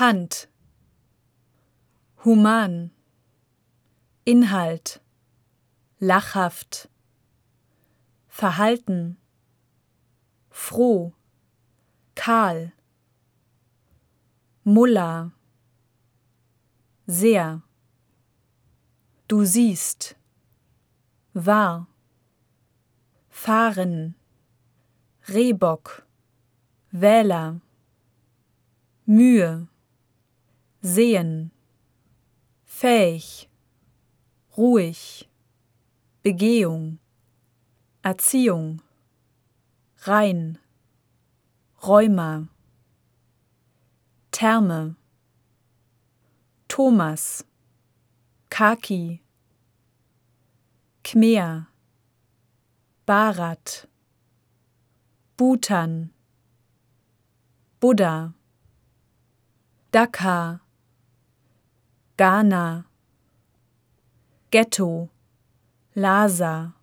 Hand, human, Inhalt, lachhaft, Verhalten, froh, kahl, Mullah, sehr, du siehst, wahr, fahren, Rehbock, Wähler, Mühe, sehen, fähig, ruhig, Begehung, Erziehung, rein, Rheuma, Therme, Thomas, Khaki, Khmer, Bharat, Bhutan, Buddha, Dhaka, Ghana, Ghetto, Lhasa,